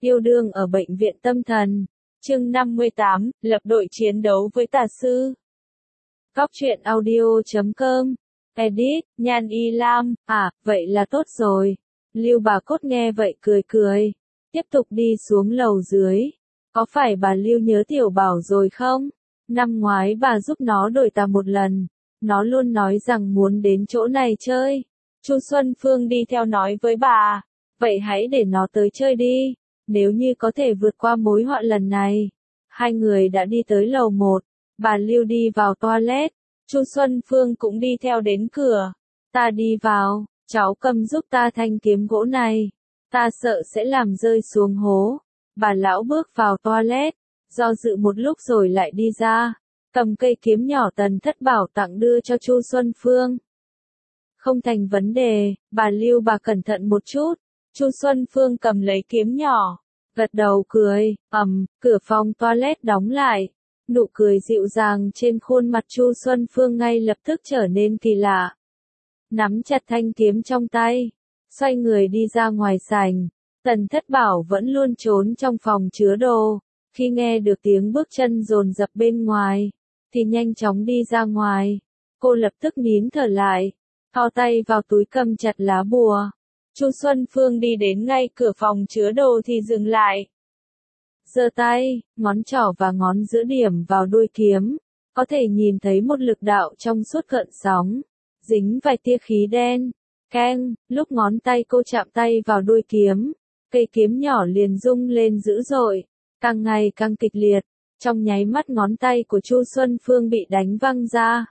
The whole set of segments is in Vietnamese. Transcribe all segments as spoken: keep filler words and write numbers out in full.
Yêu đương ở bệnh viện tâm thần. Chương năm mươi tám, lập đội chiến đấu với tà sư. Cóc truyện audio chấm com. Edit, Nhan Y Lam, à, vậy là tốt rồi. Lưu bà cốt nghe vậy cười cười. Tiếp tục đi xuống lầu dưới. Có phải bà Lưu nhớ Tiểu Bảo rồi không? Năm ngoái bà giúp nó đổi tà một lần. Nó luôn nói rằng muốn đến chỗ này chơi. Chu Xuân Phương đi theo nói với bà. Vậy hãy để nó tới chơi đi. Nếu như có thể vượt qua mối họa lần này. Hai người đã đi tới lầu một. Bà Lưu đi vào toilet. Chu Xuân Phương cũng đi theo đến cửa. Ta đi vào, cháu cầm giúp ta thanh kiếm gỗ này. Ta sợ sẽ làm rơi xuống hố. Bà lão bước vào toilet. Do dự một lúc rồi lại đi ra. Cầm cây kiếm nhỏ Tần Thất Bảo tặng đưa cho Chu Xuân Phương. Không thành vấn đề, bà Lưu bà cẩn thận một chút. Chu Xuân Phương cầm lấy kiếm nhỏ. Gật đầu cười, ầm, cửa phòng toilet đóng lại. Nụ cười dịu dàng trên khuôn mặt Chu Xuân Phương ngay lập tức trở nên kỳ lạ. Nắm chặt thanh kiếm trong tay. Xoay người đi ra ngoài sảnh. Tần Thất Bảo vẫn luôn trốn trong phòng chứa đồ. Khi nghe được tiếng bước chân dồn dập bên ngoài, thì nhanh chóng đi ra ngoài. Cô lập tức nín thở lại. Thò tay vào túi cầm chặt lá bùa. Chu Xuân Phương đi đến ngay cửa phòng chứa đồ thì dừng lại. Giơ tay, ngón trỏ và ngón giữa điểm vào đuôi kiếm. Có thể nhìn thấy một lực đạo trong suốt gợn sóng. Dính vài tia khí đen. Keng, lúc ngón tay cô chạm tay vào đuôi kiếm. Cây kiếm nhỏ liền rung lên dữ dội. Càng ngày càng kịch liệt. Trong nháy mắt ngón tay của Chu Xuân Phương bị đánh văng ra.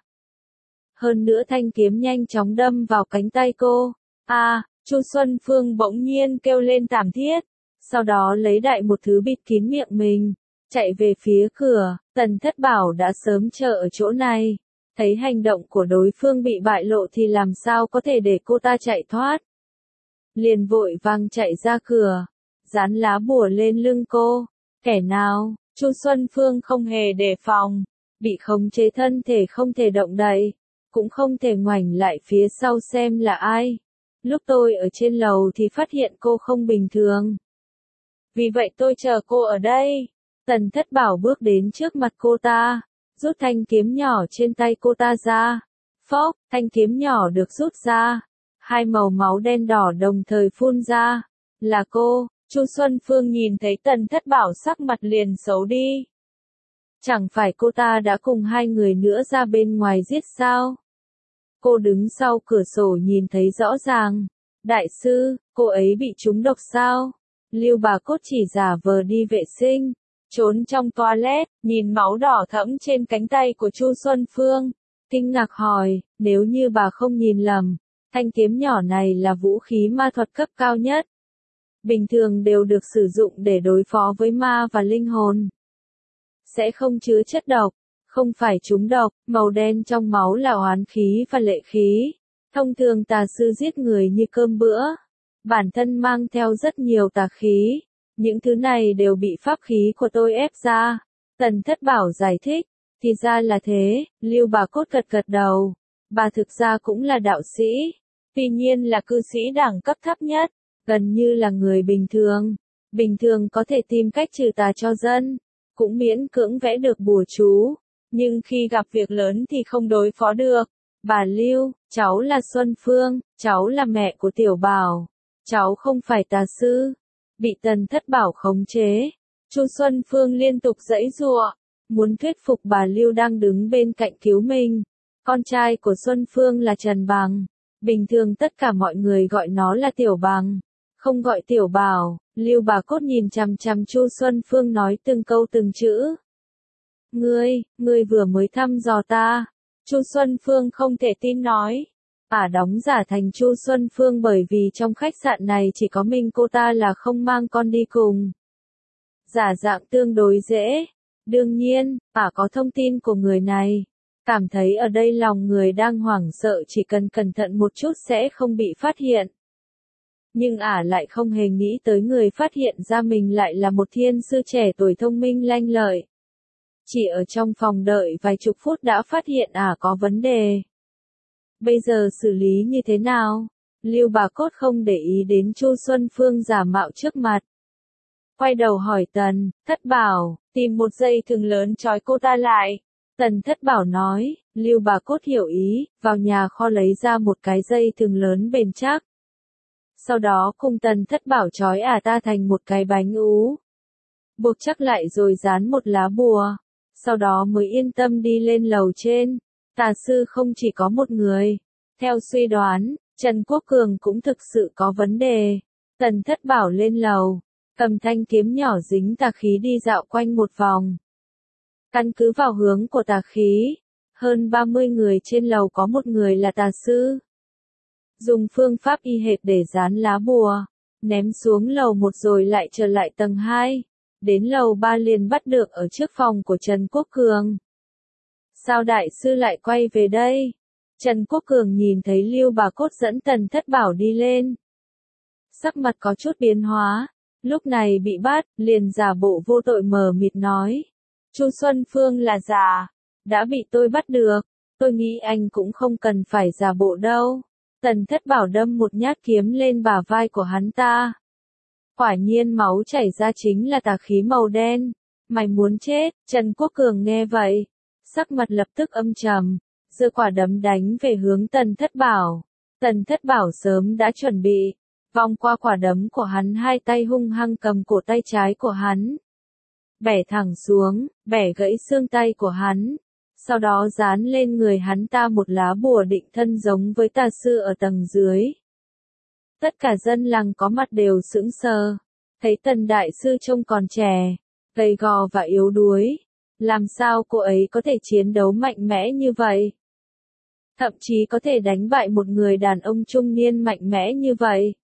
Hơn nữa thanh kiếm nhanh chóng đâm vào cánh tay cô. A, à, Chu Xuân Phương bỗng nhiên kêu lên thảm thiết. Sau đó lấy đại một thứ bịt kín miệng mình. Chạy về phía cửa. Tần Thất Bảo đã sớm chờ ở chỗ này. Thấy hành động của đối phương bị bại lộ thì làm sao có thể để cô ta chạy thoát. Liền vội vàng chạy ra cửa. Dán lá bùa lên lưng cô. Kẻ nào? Chu Xuân Phương không hề đề phòng. Bị khống chế thân thể không thể động đậy. Cũng không thể ngoảnh lại phía sau xem là ai. Lúc tôi ở trên lầu thì phát hiện cô không bình thường. Vì vậy tôi chờ cô ở đây. Tần Thất Bảo bước đến trước mặt cô ta. Rút thanh kiếm nhỏ trên tay cô ta ra. Phốc, thanh kiếm nhỏ được rút ra. Hai màu máu đen đỏ đồng thời phun ra. Là cô. Chu Xuân Phương nhìn thấy Tần Thất Bảo sắc mặt liền xấu đi. Chẳng phải cô ta đã cùng hai người nữa ra bên ngoài giết sao? Cô đứng sau cửa sổ nhìn thấy rõ ràng. Đại sư, cô ấy bị trúng độc sao? Lưu bà cốt chỉ giả vờ đi vệ sinh. Trốn trong toilet, nhìn máu đỏ thẫm trên cánh tay của Chu Xuân Phương. Kinh ngạc hỏi, nếu như bà không nhìn lầm, thanh kiếm nhỏ này là vũ khí ma thuật cấp cao nhất. Bình thường đều được sử dụng để đối phó với ma và linh hồn. Sẽ không chứa chất độc, không phải trúng độc, màu đen trong máu là oán khí và lệ khí. Thông thường tà sư giết người như cơm bữa. Bản thân mang theo rất nhiều tà khí. Những thứ này đều bị pháp khí của tôi ép ra. Tần Thất Bảo giải thích. Thì ra là thế, Lưu bà cốt gật gật đầu. Bà thực ra cũng là đạo sĩ. Tuy nhiên là cư sĩ đẳng cấp thấp nhất. Gần như là người bình thường. Bình thường có thể tìm cách trừ tà cho dân. Cũng miễn cưỡng vẽ được bùa chú. Nhưng khi gặp việc lớn thì không đối phó được. Bà Lưu, cháu là Xuân Phương, cháu là mẹ của Tiểu Bảo. Cháu không phải tà sư. Bị Tần Thất Bảo khống chế. Chu Xuân Phương liên tục giãy giụa. Muốn thuyết phục bà Lưu đang đứng bên cạnh cứu mình. Con trai của Xuân Phương là Trần Bằng. Bình thường tất cả mọi người gọi nó là Tiểu Bằng. Không gọi Tiểu Bảo. Lưu bà cốt nhìn chằm chằm Chu Xuân Phương nói từng câu từng chữ. Ngươi, ngươi vừa mới thăm dò ta. Chu Xuân Phương không thể tin nói. Ả đóng giả thành Chu Xuân Phương bởi vì trong khách sạn này chỉ có mình cô ta là không mang con đi cùng. Giả dạng tương đối dễ. Đương nhiên, Ả có thông tin của người này. Cảm thấy ở đây lòng người đang hoảng sợ chỉ cần cẩn thận một chút sẽ không bị phát hiện. Nhưng Ả lại không hề nghĩ tới người phát hiện ra mình lại là một thiên sư trẻ tuổi thông minh lanh lợi. Chỉ ở trong phòng đợi vài chục phút đã phát hiện Ả có vấn đề. Bây giờ xử lý như thế nào? Lưu bà cốt không để ý đến Chu Xuân Phương giả mạo trước mặt. quay đầu hỏi Tần Thất Bảo, tìm một dây thừng lớn trói cô ta lại. Tần Thất Bảo nói, Lưu Bà Cốt hiểu ý, vào nhà kho lấy ra một cái dây thừng lớn bền chắc. Sau đó cùng Tần Thất Bảo trói ả ta thành một cái bánh ú. Buộc chắc lại rồi dán một lá bùa. Sau đó mới yên tâm đi lên lầu trên. Tà sư không chỉ có một người. Theo suy đoán, Trần Quốc Cường cũng thực sự có vấn đề. Tần Thất Bảo lên lầu, cầm thanh kiếm nhỏ dính tà khí đi dạo quanh một vòng. Căn cứ vào hướng của tà khí, hơn ba mươi người trên lầu có một người là tà sư. Dùng phương pháp y hệt để dán lá bùa, ném xuống lầu một rồi lại trở lại tầng hai. Đến lầu ba liền bắt được ở trước phòng của Trần Quốc Cường. Sao đại sư lại quay về đây? Trần Quốc Cường nhìn thấy Lưu Bà Cốt dẫn Tần Thất Bảo đi lên. Sắc mặt có chút biến hóa, lúc này bị bắt, liền giả bộ vô tội mờ mịt nói. Chu Xuân Phương là giả, đã bị tôi bắt được, tôi nghĩ anh cũng không cần phải giả bộ đâu. Tần Thất Bảo đâm một nhát kiếm lên bả vai của hắn ta. Quả nhiên máu chảy ra chính là tà khí màu đen. Mày muốn chết? Trần Quốc Cường nghe vậy, sắc mặt lập tức âm trầm, giơ quả đấm đánh về hướng Tần Thất Bảo. Tần Thất Bảo sớm đã chuẩn bị, vòng qua quả đấm của hắn, hai tay hung hăng cầm cổ tay trái của hắn, bẻ thẳng xuống, bẻ gãy xương tay của hắn. Sau đó dán lên người hắn ta một lá bùa định thân giống với tà sư ở tầng dưới. Tất cả dân làng có mặt đều sững sờ, thấy Tần đại sư trông còn trẻ, gầy gò và yếu đuối, làm sao cô ấy có thể chiến đấu mạnh mẽ như vậy? Thậm chí có thể đánh bại một người đàn ông trung niên mạnh mẽ như vậy.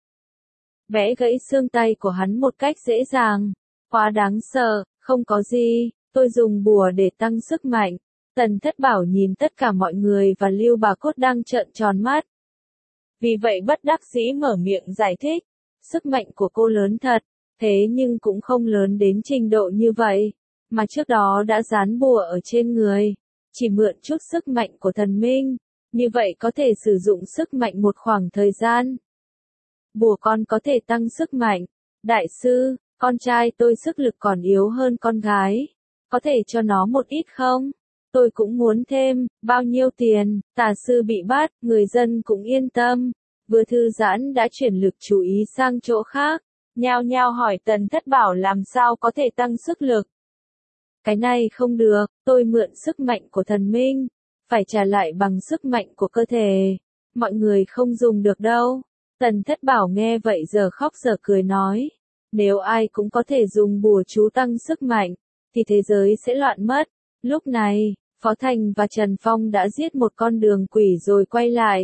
Bẻ gãy xương tay của hắn một cách dễ dàng, quá đáng sợ, không có gì, tôi dùng bùa để tăng sức mạnh. Tần Thất Bảo nhìn tất cả mọi người và Lưu Bà Cốt đang trợn tròn mắt. Vì vậy bất đắc dĩ mở miệng giải thích, sức mạnh của cô lớn thật, thế nhưng cũng không lớn đến trình độ như vậy, mà trước đó đã dán bùa ở trên người, chỉ mượn chút sức mạnh của thần minh, như vậy có thể sử dụng sức mạnh một khoảng thời gian. Bùa con có thể tăng sức mạnh, đại sư, con trai tôi sức lực còn yếu hơn con gái, có thể cho nó một ít không? Tôi cũng muốn thêm, bao nhiêu tiền? Tà sư bị bắt, người dân cũng yên tâm, vừa thư giãn đã chuyển lực chú ý sang chỗ khác, nhao nhao hỏi Tần Thất Bảo làm sao có thể tăng sức lực. Cái này không được, tôi mượn sức mạnh của thần minh, phải trả lại bằng sức mạnh của cơ thể, mọi người không dùng được đâu. Tần Thất Bảo nghe vậy giờ khóc giờ cười nói, nếu ai cũng có thể dùng bùa chú tăng sức mạnh, thì thế giới sẽ loạn mất. Lúc này, Phó Thành và Trần Phong đã giết một con đường quỷ rồi quay lại.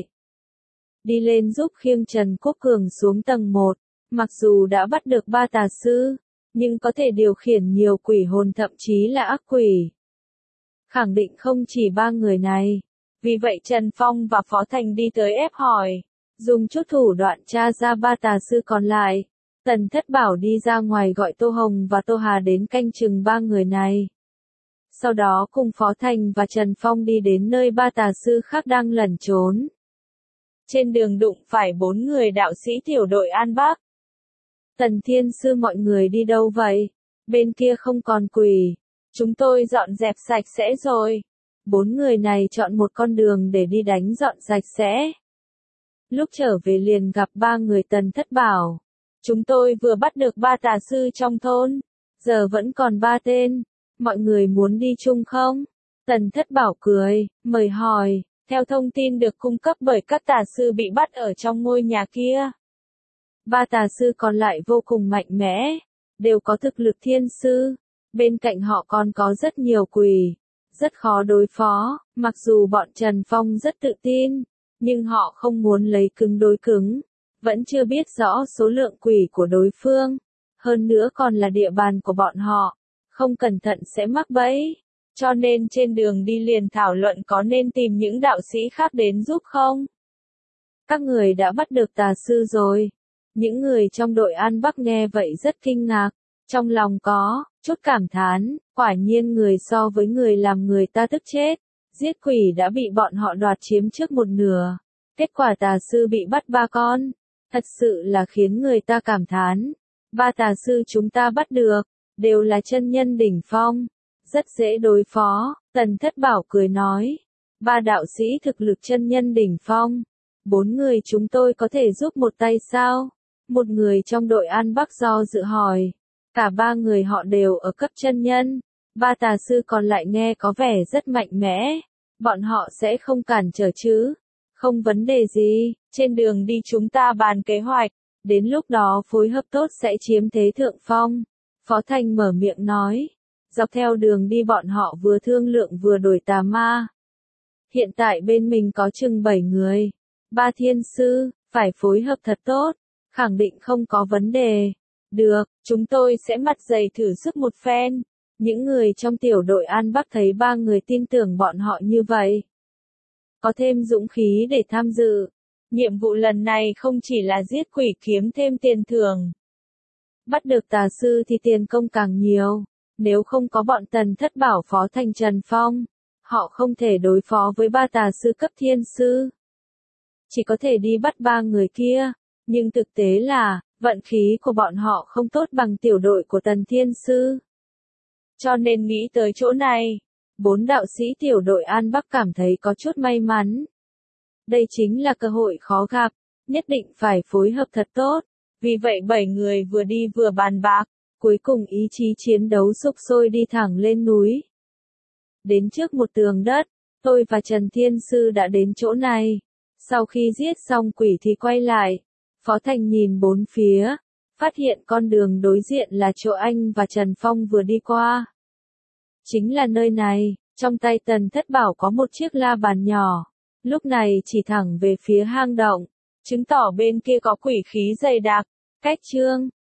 Đi lên giúp khiêng Trần Quốc Cường xuống tầng một, mặc dù đã bắt được ba tà sư, nhưng có thể điều khiển nhiều quỷ hồn thậm chí là ác quỷ. Khẳng định không chỉ ba người này, vì vậy Trần Phong và Phó Thành đi tới ép hỏi, dùng chút thủ đoạn tra ra ba tà sư còn lại. Tần Thất Bảo đi ra ngoài gọi Tô Hồng và Tô Hà đến canh chừng ba người này. Sau đó cùng Phó Thành và Trần Phong đi đến nơi ba tà sư khác đang lẩn trốn. Trên đường đụng phải bốn người đạo sĩ tiểu đội An Bắc. Tần Thiên Sư, mọi người đi đâu vậy? Bên kia không còn quỷ. Chúng tôi dọn dẹp sạch sẽ rồi. Bốn người này chọn một con đường để đi đánh dọn sạch sẽ. Lúc trở về liền gặp ba người Tần Thất Bảo. Chúng tôi vừa bắt được ba tà sư trong thôn. Giờ vẫn còn ba tên. Mọi người muốn đi chung không? Tần Thất Bảo cười, mời hỏi. Theo thông tin được cung cấp bởi các tà sư bị bắt ở trong ngôi nhà kia, ba tà sư còn lại vô cùng mạnh mẽ, đều có thực lực thiên sư. Bên cạnh họ còn có rất nhiều quỷ, rất khó đối phó. Mặc dù bọn Trần Phong rất tự tin, nhưng họ không muốn lấy cứng đối cứng, vẫn chưa biết rõ số lượng quỷ của đối phương. Hơn nữa còn là địa bàn của bọn họ, không cẩn thận sẽ mắc bẫy. Cho nên trên đường đi liền thảo luận có nên tìm những đạo sĩ khác đến giúp không. Các người đã bắt được tà sư rồi. Những người trong đội An Bắc nghe vậy rất kinh ngạc, trong lòng có chút cảm thán, quả nhiên người so với người làm người ta tức chết. Giết quỷ đã bị bọn họ đoạt chiếm trước một nửa, kết quả tà sư bị bắt ba con, thật sự là khiến người ta cảm thán. Ba tà sư chúng ta bắt được, đều là chân nhân đỉnh phong, rất dễ đối phó, Tần Thất Bảo cười nói. Ba đạo sĩ thực lực chân nhân đỉnh phong, bốn người chúng tôi có thể giúp một tay sao? Một người trong đội An Bắc do dự hỏi. Cả ba người họ đều ở cấp chân nhân, ba tà sư còn lại nghe có vẻ rất mạnh mẽ. Bọn họ sẽ không cản trở chứ? Không vấn đề gì, trên đường đi chúng ta bàn kế hoạch, đến lúc đó phối hợp tốt sẽ chiếm thế thượng phong. Phó Thành mở miệng nói. Dọc theo đường đi bọn họ vừa thương lượng vừa đổi tà ma. Hiện tại bên mình có chừng bảy người. Ba thiên sư, phải phối hợp thật tốt, khẳng định không có vấn đề. Được, chúng tôi sẽ mặt dày thử sức một phen. Những người trong tiểu đội An Bắc thấy ba người tin tưởng bọn họ như vậy, có thêm dũng khí để tham dự. Nhiệm vụ lần này không chỉ là giết quỷ kiếm thêm tiền thưởng. Bắt được tà sư thì tiền công càng nhiều. Nếu không có bọn Tần Thất Bảo Phó Thành Trần Phong, họ không thể đối phó với ba tà sư cấp thiên sư. Chỉ có thể đi bắt ba người kia, nhưng thực tế là, vận khí của bọn họ không tốt bằng tiểu đội của Tần Thiên Sư. Cho nên nghĩ tới chỗ này, bốn đạo sĩ tiểu đội An Bắc cảm thấy có chút may mắn. Đây chính là cơ hội khó gặp, nhất định phải phối hợp thật tốt. Vì vậy bảy người vừa đi vừa bàn bạc, cuối cùng ý chí chiến đấu sục sôi đi thẳng lên núi. Đến trước một tường đất, tôi và Trần Thiên Sư đã đến chỗ này. Sau khi giết xong quỷ thì quay lại. Phó Thành nhìn bốn phía, phát hiện con đường đối diện là chỗ anh và Trần Phong vừa đi qua. Chính là nơi này, trong tay Tần Thất Bảo có một chiếc la bàn nhỏ, lúc này chỉ thẳng về phía hang động, chứng tỏ bên kia có quỷ khí dày đặc. Cách chương